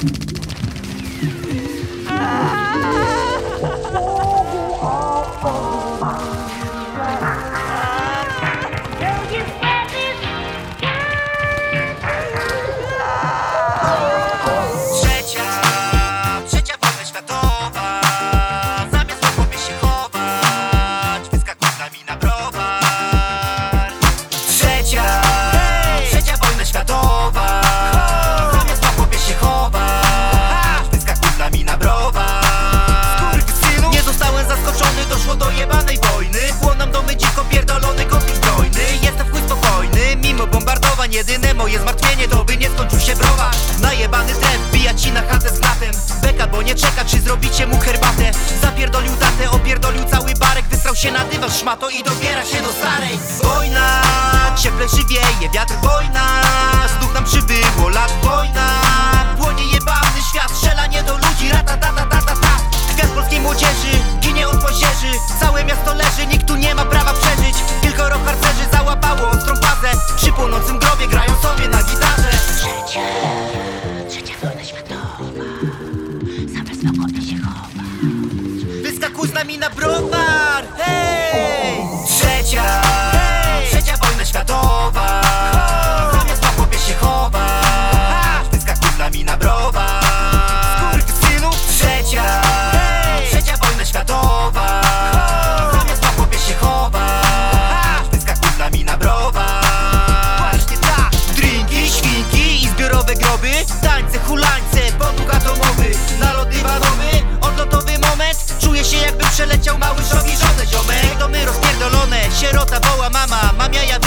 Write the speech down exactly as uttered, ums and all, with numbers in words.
Jedyne moje zmartwienie to by nie skończył się browar. Najebany trend wbija ci na chatę z glatem. Beka, bo nie czeka, czy zrobicie mu herbatę. Zapierdolił datę, opierdolił cały barek. Wysrał się na dywan szmato i dobiera się do starej. Wojna, cieplejszy wieje wiatr, wojna. Znów nam przybyło lat, wojna. Płonie jebany świat, strzelanie do ludzi, ratatatata. Kwiat polskiej młodzieży, ginie od pazierzy. Całe miasto leży, nikt tu nie ma prawa przeżyć. Kilkoro harcerzy załapało ostrą fazę. Przy płonącym grobie grają sobie na gitarze. Trzecia, trzecia wojna światowa. Zamiast w okopie się chowa. Wyskakuj z nami na browar, hej! Trzecia, hej! Trzecia wojna światowa. Zamiast w okopie się chowa. Wyskakuj z nami na browar. Skurwysynu. Trzecia, hej! Trzecia wojna światowa. Zamiast w okopie się chowa. Wyskakuj z nami na browar. Właśnie tak! Drinki, świnki i zbiorowe groby. Tańce, hulańce, potłuk atomowy. Nalot dywanowy, odlotowy moment. Czuję się jakby przeleciał mały szok i żonę, ziomek. Domy rozpierdolone, sierota woła mama. Mam jaja